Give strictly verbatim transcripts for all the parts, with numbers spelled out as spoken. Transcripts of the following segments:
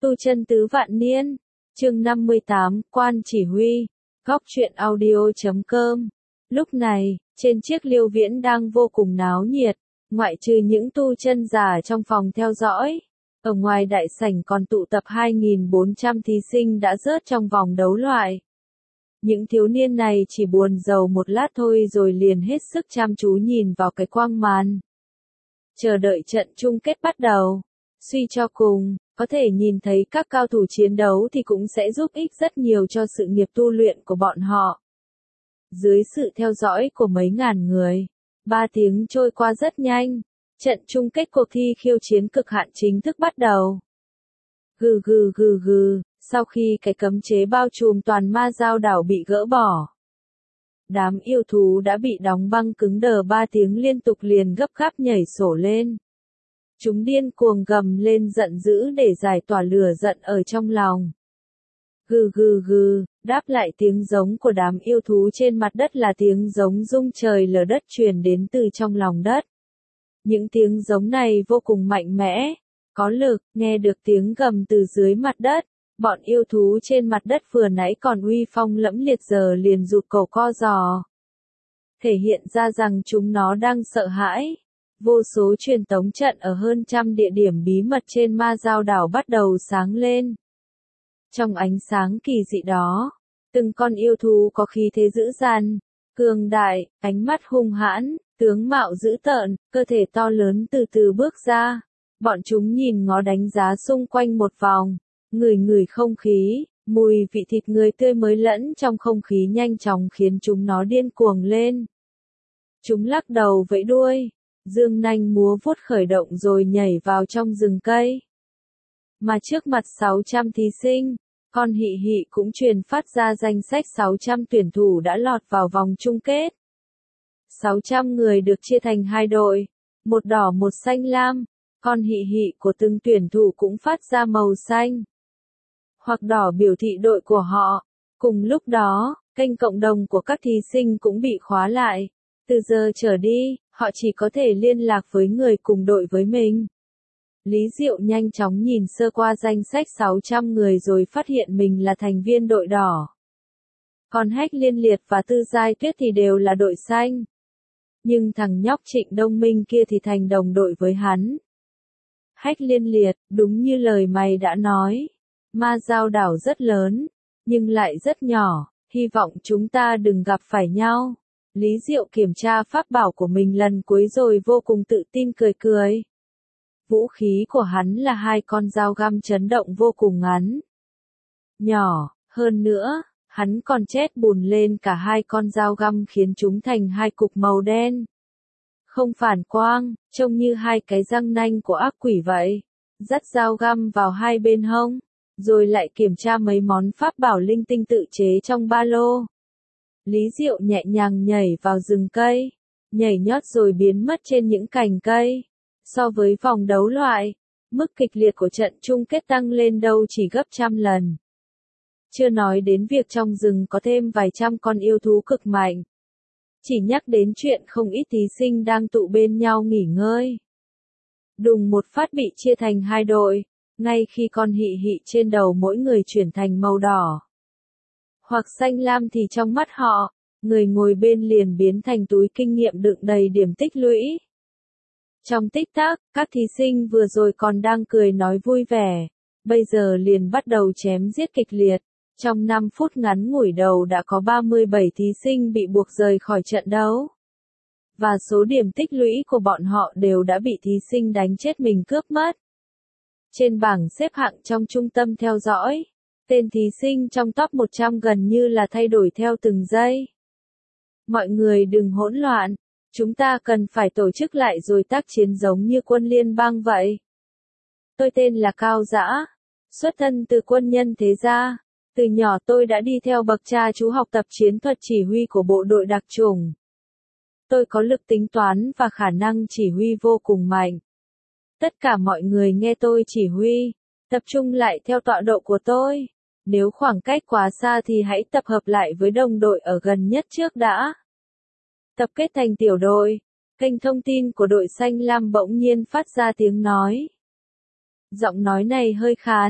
Tu chân tứ vạn niên, chương năm mươi tám, quan chỉ huy, góc truyện audio chấm com. Lúc này, trên chiếc liêu viễn đang vô cùng náo nhiệt, ngoại trừ những tu chân giả trong phòng theo dõi. Ở ngoài đại sảnh còn tụ tập hai nghìn bốn trăm thí sinh đã rớt trong vòng đấu loại. Những thiếu niên này chỉ buồn rầu một lát thôi rồi liền hết sức chăm chú nhìn vào cái quang màn. Chờ đợi trận chung kết bắt đầu. Suy cho cùng, có thể nhìn thấy các cao thủ chiến đấu thì cũng sẽ giúp ích rất nhiều cho sự nghiệp tu luyện của bọn họ. Dưới sự theo dõi của mấy ngàn người, ba tiếng trôi qua rất nhanh. Trận chung kết cuộc thi khiêu chiến cực hạn chính thức bắt đầu. Gừ gừ gừ gừ, sau khi cái cấm chế bao trùm toàn ma giao đảo bị gỡ bỏ, đám yêu thú đã bị đóng băng cứng đờ ba tiếng liên tục liền gấp gáp nhảy sổ lên. Chúng điên cuồng gầm lên giận dữ để giải tỏa lửa giận ở trong lòng. Gừ gừ gừ, đáp lại tiếng giống của đám yêu thú trên mặt đất là tiếng giống rung trời lở đất truyền đến từ trong lòng đất. Những tiếng giống này vô cùng mạnh mẽ, có lực, nghe được tiếng gầm từ dưới mặt đất. Bọn yêu thú trên mặt đất vừa nãy còn uy phong lẫm liệt giờ liền rụt cổ co giò. Thể hiện ra rằng chúng nó đang sợ hãi. Vô số truyền tống trận ở hơn trăm địa điểm bí mật trên ma giao đảo bắt đầu sáng lên. Trong ánh sáng kỳ dị đó, từng con yêu thú có khí thế dữ dằn, cường đại, ánh mắt hung hãn, tướng mạo dữ tợn, cơ thể to lớn từ từ bước ra. Bọn chúng nhìn ngó đánh giá xung quanh một vòng, ngửi ngửi không khí, mùi vị thịt người tươi mới lẫn trong không khí nhanh chóng khiến chúng nó điên cuồng lên. Chúng lắc đầu vẫy đuôi, dương nanh múa vuốt khởi động rồi nhảy vào trong rừng cây. Mà trước mặt sáu trăm thí sinh, con Hị Hị cũng truyền phát ra danh sách sáu trăm tuyển thủ đã lọt vào vòng chung kết. sáu trăm người được chia thành hai đội, một đỏ một xanh lam, con Hị Hị của từng tuyển thủ cũng phát ra màu xanh hoặc đỏ biểu thị đội của họ. Cùng lúc đó, kênh cộng đồng của các thí sinh cũng bị khóa lại. Từ giờ trở đi, họ chỉ có thể liên lạc với người cùng đội với mình. Lý Diệu nhanh chóng nhìn sơ qua danh sách sáu trăm người rồi phát hiện mình là thành viên đội đỏ. Còn Hách Liên Liệt và Tư Giai Tuyết thì đều là đội xanh. Nhưng thằng nhóc Trịnh Đông Minh kia thì thành đồng đội với hắn. Hách Liên Liệt, đúng như lời mày đã nói. Ma giao đảo rất lớn, nhưng lại rất nhỏ, hy vọng chúng ta đừng gặp phải nhau. Lý Diệu kiểm tra pháp bảo của mình lần cuối rồi vô cùng tự tin cười cười. Vũ khí của hắn là hai con dao găm chấn động vô cùng ngắn. Nhỏ, hơn nữa, hắn còn chét bùn lên cả hai con dao găm khiến chúng thành hai cục màu đen. Không phản quang, trông như hai cái răng nanh của ác quỷ vậy. Dắt dao găm vào hai bên hông, rồi lại kiểm tra mấy món pháp bảo linh tinh tự chế trong ba lô. Lý Diệu nhẹ nhàng nhảy vào rừng cây, nhảy nhót rồi biến mất trên những cành cây. So với vòng đấu loại, mức kịch liệt của trận chung kết tăng lên đâu chỉ gấp trăm lần. Chưa nói đến việc trong rừng có thêm vài trăm con yêu thú cực mạnh. Chỉ nhắc đến chuyện không ít thí sinh đang tụ bên nhau nghỉ ngơi. Đùng một phát bị chia thành hai đội, ngay khi con Hị Hị trên đầu mỗi người chuyển thành màu đỏ hoặc xanh lam thì trong mắt họ, người ngồi bên liền biến thành túi kinh nghiệm đựng đầy điểm tích lũy. Trong tích tắc, các thí sinh vừa rồi còn đang cười nói vui vẻ, bây giờ liền bắt đầu chém giết kịch liệt. Trong năm phút ngắn ngủi đầu đã có ba mươi bảy thí sinh bị buộc rời khỏi trận đấu. Và số điểm tích lũy của bọn họ đều đã bị thí sinh đánh chết mình cướp mất. Trên bảng xếp hạng trong trung tâm theo dõi, tên thí sinh trong top một trăm gần như là thay đổi theo từng giây. Mọi người đừng hỗn loạn, chúng ta cần phải tổ chức lại rồi tác chiến giống như quân liên bang vậy. Tôi tên là Cao Dã, xuất thân từ quân nhân thế gia. Từ nhỏ tôi đã đi theo bậc cha chú học tập chiến thuật chỉ huy của bộ đội đặc chủng. Tôi có lực tính toán và khả năng chỉ huy vô cùng mạnh. Tất cả mọi người nghe tôi chỉ huy, tập trung lại theo tọa độ của tôi. Nếu khoảng cách quá xa thì hãy tập hợp lại với đồng đội ở gần nhất trước đã. Tập kết thành tiểu đội. Kênh thông tin của đội xanh lam bỗng nhiên phát ra tiếng nói. Giọng nói này hơi khàn,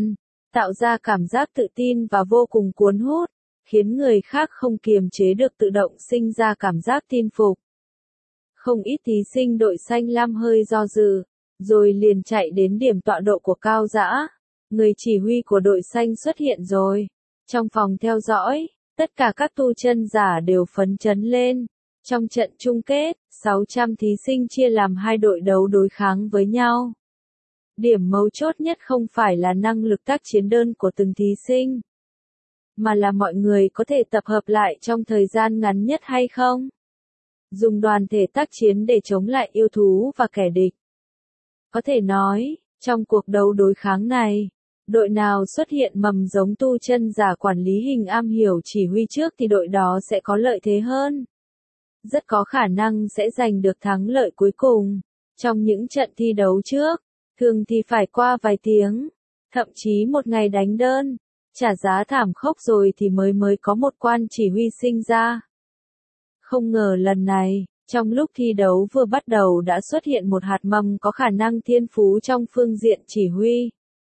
tạo ra cảm giác tự tin và vô cùng cuốn hút, khiến người khác không kiềm chế được tự động sinh ra cảm giác tin phục. Không ít thí sinh đội xanh lam hơi do dự, rồi liền chạy đến điểm tọa độ của Cao Dã. Người chỉ huy của đội xanh xuất hiện rồi. Trong phòng theo dõi, tất cả các tu chân giả đều phấn chấn lên. Trong trận chung kết, sáu trăm thí sinh chia làm hai đội đấu đối kháng với nhau. Điểm mấu chốt nhất không phải là năng lực tác chiến đơn của từng thí sinh, mà là mọi người có thể tập hợp lại trong thời gian ngắn nhất hay không. Dùng đoàn thể tác chiến để chống lại yêu thú và kẻ địch. Có thể nói, trong cuộc đấu đối kháng này, đội nào xuất hiện mầm giống tu chân giả quản lý hình am hiểu chỉ huy trước thì đội đó sẽ có lợi thế hơn. Rất có khả năng sẽ giành được thắng lợi cuối cùng. Trong những trận thi đấu trước, thường thì phải qua vài tiếng, thậm chí một ngày đánh đơn, trả giá thảm khốc rồi thì mới mới có một quan chỉ huy sinh ra. Không ngờ lần này, trong lúc thi đấu vừa bắt đầu đã xuất hiện một hạt mầm có khả năng thiên phú trong phương diện chỉ huy.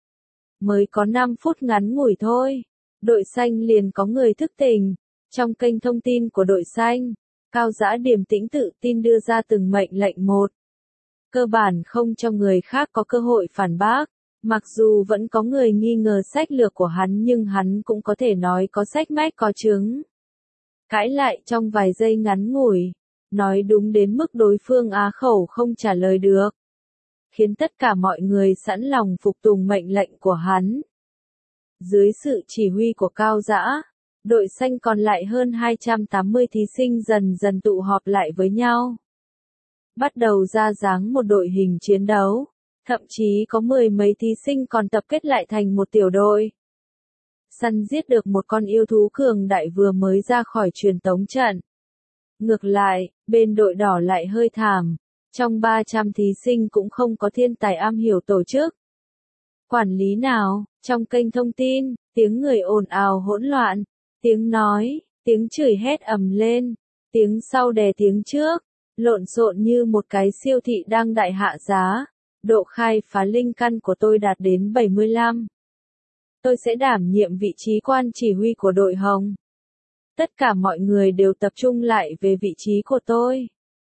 Mới có năm phút ngắn ngủi thôi, đội xanh liền có người thức tỉnh. Trong kênh thông tin của đội xanh, Cao Dã điềm tĩnh tự tin đưa ra từng mệnh lệnh một. Cơ bản không cho người khác có cơ hội phản bác, mặc dù vẫn có người nghi ngờ sách lược của hắn nhưng hắn cũng có thể nói có sách mách có chứng. Cãi lại trong vài giây ngắn ngủi, nói đúng đến mức đối phương á khẩu không trả lời được, khiến tất cả mọi người sẵn lòng phục tùng mệnh lệnh của hắn. Dưới sự chỉ huy của Cao Dã, đội xanh còn lại hơn hai trăm tám mươi thí sinh dần dần tụ họp lại với nhau. Bắt đầu ra dáng một đội hình chiến đấu, thậm chí có mười mấy thí sinh còn tập kết lại thành một tiểu đội. Săn giết được một con yêu thú cường đại vừa mới ra khỏi truyền tống trận. Ngược lại, bên đội đỏ lại hơi thảm, trong ba trăm thí sinh cũng không có thiên tài am hiểu tổ chức. Quản lý nào, trong kênh thông tin, tiếng người ồn ào hỗn loạn, tiếng nói, tiếng chửi hét ầm lên, tiếng sau đè tiếng trước, lộn xộn như một cái siêu thị đang đại hạ giá. Độ khai phá linh căn của tôi đạt đến bảy mươi lăm. Tôi sẽ đảm nhiệm vị trí quan chỉ huy của đội hồng. Tất cả mọi người đều tập trung lại về vị trí của tôi.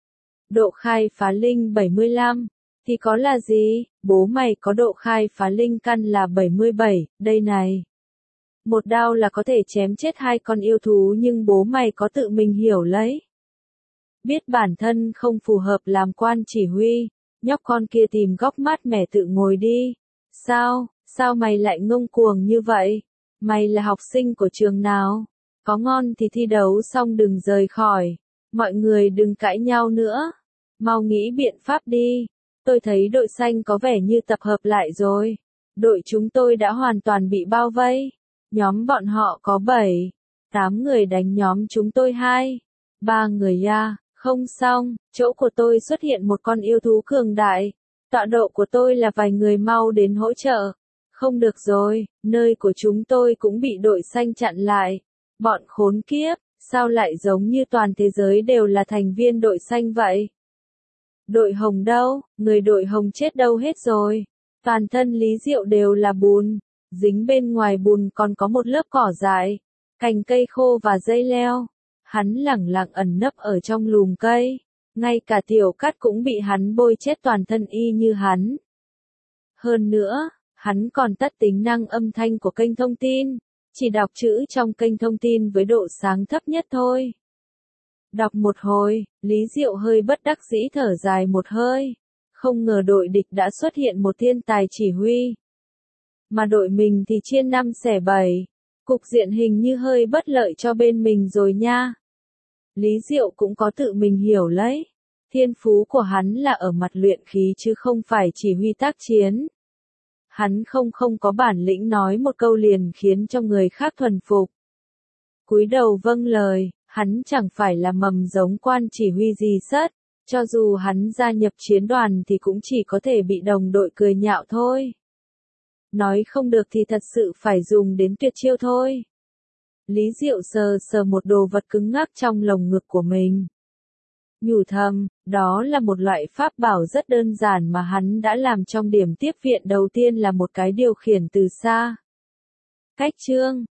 Độ khai phá linh bảy mươi lăm, thì có là gì? Bố mày có độ khai phá linh căn là bảy mươi bảy, đây này. Một đao là có thể chém chết hai con yêu thú nhưng bố mày có tự mình hiểu lấy. Biết bản thân không phù hợp làm quan chỉ huy, nhóc con kia tìm góc mát mẻ tự ngồi đi. Sao, sao mày lại ngông cuồng như vậy? Mày là học sinh của trường nào? Có ngon thì thi đấu xong đừng rời khỏi. Mọi người đừng cãi nhau nữa. Mau nghĩ biện pháp đi. Tôi thấy đội xanh có vẻ như tập hợp lại rồi. Đội chúng tôi đã hoàn toàn bị bao vây. Nhóm bọn họ có bảy, tám người đánh nhóm chúng tôi hai, ba người ya. Không xong, chỗ của tôi xuất hiện một con yêu thú cường đại. Tọa độ của tôi là vài người mau đến hỗ trợ. Không được rồi, nơi của chúng tôi cũng bị đội xanh chặn lại. Bọn khốn kiếp, sao lại giống như toàn thế giới đều là thành viên đội xanh vậy? Đội hồng đâu, người đội hồng chết đâu hết rồi. Toàn thân Lý Diệu đều là bùn, dính bên ngoài bùn còn có một lớp cỏ dại, cành cây khô và dây leo. Hắn lẳng lặng ẩn nấp ở trong lùm cây, ngay cả Tiểu Cát cũng bị hắn bôi chết toàn thân y như hắn. Hơn nữa, hắn còn tắt tính năng âm thanh của kênh thông tin, chỉ đọc chữ trong kênh thông tin với độ sáng thấp nhất thôi. Đọc một hồi, Lý Diệu hơi bất đắc dĩ thở dài một hơi, không ngờ đội địch đã xuất hiện một thiên tài chỉ huy. Mà đội mình thì chia năm xẻ bảy. Cục diện hình như hơi bất lợi cho bên mình rồi nha. Lý Diệu cũng có tự mình hiểu lấy. Thiên phú của hắn là ở mặt luyện khí chứ không phải chỉ huy tác chiến. Hắn không không có bản lĩnh nói một câu liền khiến cho người khác thuần phục. Cúi đầu vâng lời, hắn chẳng phải là mầm giống quan chỉ huy gì sất. Cho dù hắn gia nhập chiến đoàn thì cũng chỉ có thể bị đồng đội cười nhạo thôi. Nói không được thì thật sự phải dùng đến tuyệt chiêu thôi. Lý Diệu sờ sờ một đồ vật cứng ngắc trong lồng ngực của mình. Nhủ thầm, đó là một loại pháp bảo rất đơn giản mà hắn đã làm trong điểm tiếp viện đầu tiên là một cái điều khiển từ xa. Cách chương